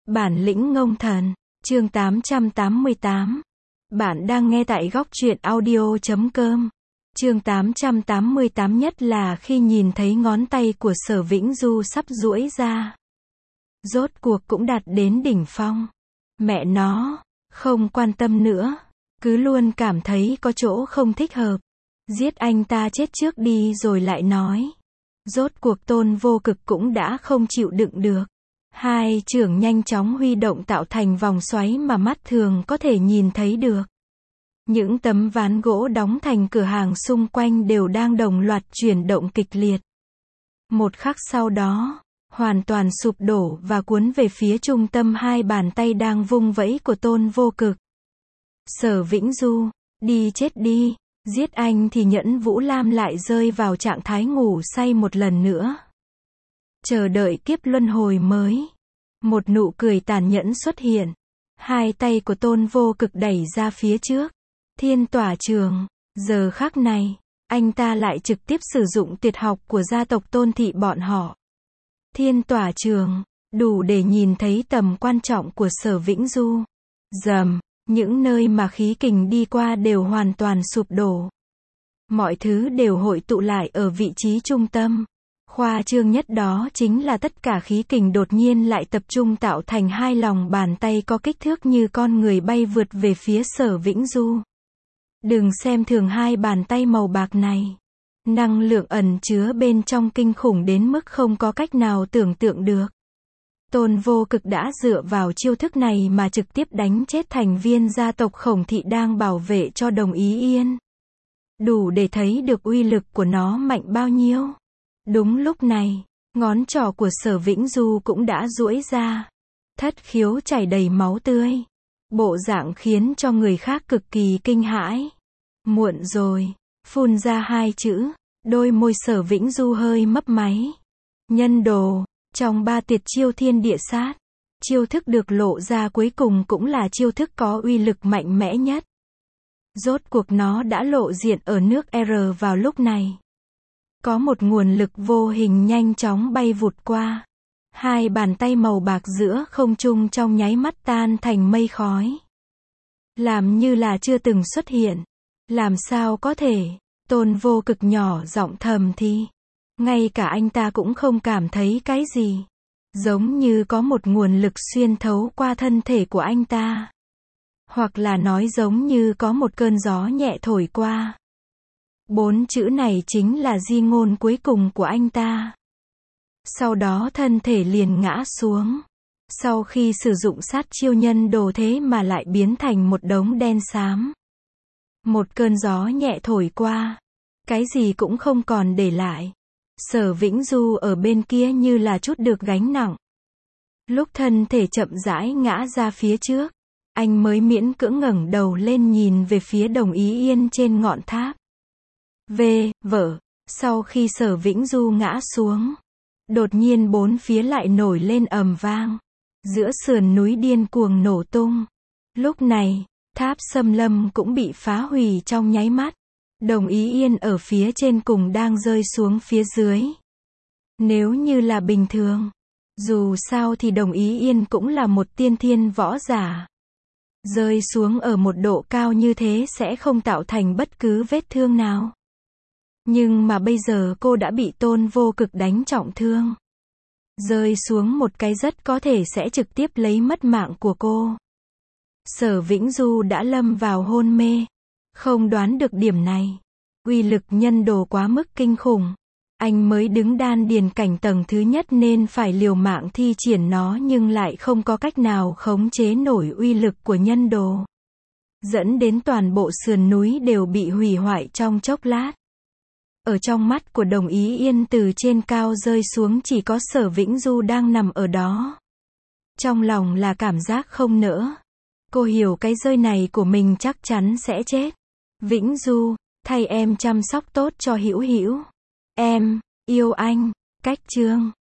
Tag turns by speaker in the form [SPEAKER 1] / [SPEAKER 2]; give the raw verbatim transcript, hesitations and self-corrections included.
[SPEAKER 1] Bản lĩnh ngông thần, chương tám trăm tám mươi tám. Bạn đang nghe tại góc truyện audio chấm com. Chương tám trăm tám mươi tám. Nhất là khi nhìn thấy ngón tay của Sở Vĩnh Du sắp duỗi ra. Rốt cuộc cũng đạt đến đỉnh phong. Mẹ nó, không quan tâm nữa. Cứ luôn cảm thấy có chỗ không thích hợp. Giết anh ta chết trước đi rồi lại nói. Rốt cuộc Tôn Vô Cực cũng đã không chịu đựng được. Hai chưởng nhanh chóng huy động tạo thành vòng xoáy mà mắt thường có thể nhìn thấy được. Những tấm ván gỗ đóng thành cửa hàng xung quanh đều đang đồng loạt chuyển động kịch liệt. Một khắc sau đó, hoàn toàn sụp đổ và cuốn về phía trung tâm hai bàn tay đang vung vẫy của Tôn Vô Cực. Sở Vĩnh Du, đi chết đi, giết anh thì Nhẫn Vũ Lam lại rơi vào trạng thái ngủ say một lần nữa. Chờ đợi kiếp luân hồi mới. Một nụ cười tàn nhẫn xuất hiện. Hai tay của Tôn Vô Cực đẩy ra phía trước. Thiên Tỏa Trường. Giờ khắc này, anh ta lại trực tiếp sử dụng tuyệt học của gia tộc Tôn thị bọn họ. Thiên Tỏa Trường, đủ để nhìn thấy tầm quan trọng của Sở Vĩnh Du. Rầm, những nơi mà khí kình đi qua đều hoàn toàn sụp đổ. Mọi thứ đều hội tụ lại ở vị trí trung tâm. Khoa trương nhất đó chính là tất cả khí kình đột nhiên lại tập trung tạo thành hai lòng bàn tay có kích thước như con người bay vượt về phía Sở Vĩnh Du. Đừng xem thường hai bàn tay màu bạc này. Năng lượng ẩn chứa bên trong kinh khủng đến mức không có cách nào tưởng tượng được. Tôn Vô Cực đã dựa vào chiêu thức này mà trực tiếp đánh chết thành viên gia tộc Khổng thị đang bảo vệ cho Đồng Ý Yên. Đủ để thấy được uy lực của nó mạnh bao nhiêu. Đúng lúc này, ngón trỏ của Sở Vĩnh Du cũng đã duỗi ra. Thất khiếu chảy đầy máu tươi. Bộ dạng khiến cho người khác cực kỳ kinh hãi. Muộn rồi, phun ra hai chữ, đôi môi Sở Vĩnh Du hơi mấp máy. Nhân đồ, trong ba tuyệt chiêu thiên địa sát, chiêu thức được lộ ra cuối cùng cũng là chiêu thức có uy lực mạnh mẽ nhất. Rốt cuộc nó đã lộ diện ở nước R vào lúc này. Có một nguồn lực vô hình nhanh chóng bay vụt qua. Hai bàn tay màu bạc giữa không trung trong nháy mắt tan thành mây khói. Làm như là chưa từng xuất hiện. Làm sao có thể, Tôn Vô Cực nhỏ giọng thầm thì. Ngay cả anh ta cũng không cảm thấy cái gì. Giống như có một nguồn lực xuyên thấu qua thân thể của anh ta. Hoặc là nói giống như có một cơn gió nhẹ thổi qua. Bốn chữ này chính là di ngôn cuối cùng của anh ta. Sau đó thân thể liền ngã xuống. Sau khi sử dụng sát chiêu nhân đồ thế mà lại biến thành một đống đen xám. Một cơn gió nhẹ thổi qua. Cái gì cũng không còn để lại. Sở Vĩnh Du ở bên kia như là chút được gánh nặng. Lúc thân thể chậm rãi ngã ra phía trước, anh mới miễn cưỡng ngẩng đầu lên nhìn về phía Đồng Ý Yên trên ngọn tháp. Về, vợ, sau khi Sở Vĩnh Du ngã xuống, đột nhiên bốn phía lại nổi lên ầm vang. Giữa sườn núi điên cuồng nổ tung. Lúc này, tháp Xâm Lâm cũng bị phá hủy trong nháy mắt. Đồng Ý Yên ở phía trên cùng đang rơi xuống phía dưới. Nếu như là bình thường, dù sao thì Đồng Ý Yên cũng là một tiên thiên võ giả. Rơi xuống ở một độ cao như thế sẽ không tạo thành bất cứ vết thương nào. Nhưng mà bây giờ cô đã bị Tôn Vô Cực đánh trọng thương. Rơi xuống một cái rất có thể sẽ trực tiếp lấy mất mạng của cô. Sở Vĩnh Du đã lâm vào hôn mê. Không đoán được điểm này. Uy lực nhân đồ quá mức kinh khủng. Anh mới đứng đan điền cảnh tầng thứ nhất nên phải liều mạng thi triển nó nhưng lại không có cách nào khống chế nổi uy lực của nhân đồ. Dẫn đến toàn bộ sườn núi đều bị hủy hoại trong chốc lát. Ở trong mắt của Đồng Ý Yên từ trên cao rơi xuống chỉ có Sở Vĩnh Du đang nằm ở đó. Trong lòng là cảm giác không nỡ. Cô hiểu cái rơi này của mình chắc chắn sẽ chết. Vĩnh Du, thay em chăm sóc tốt cho Hữu Hữu. Em yêu anh. Cách chương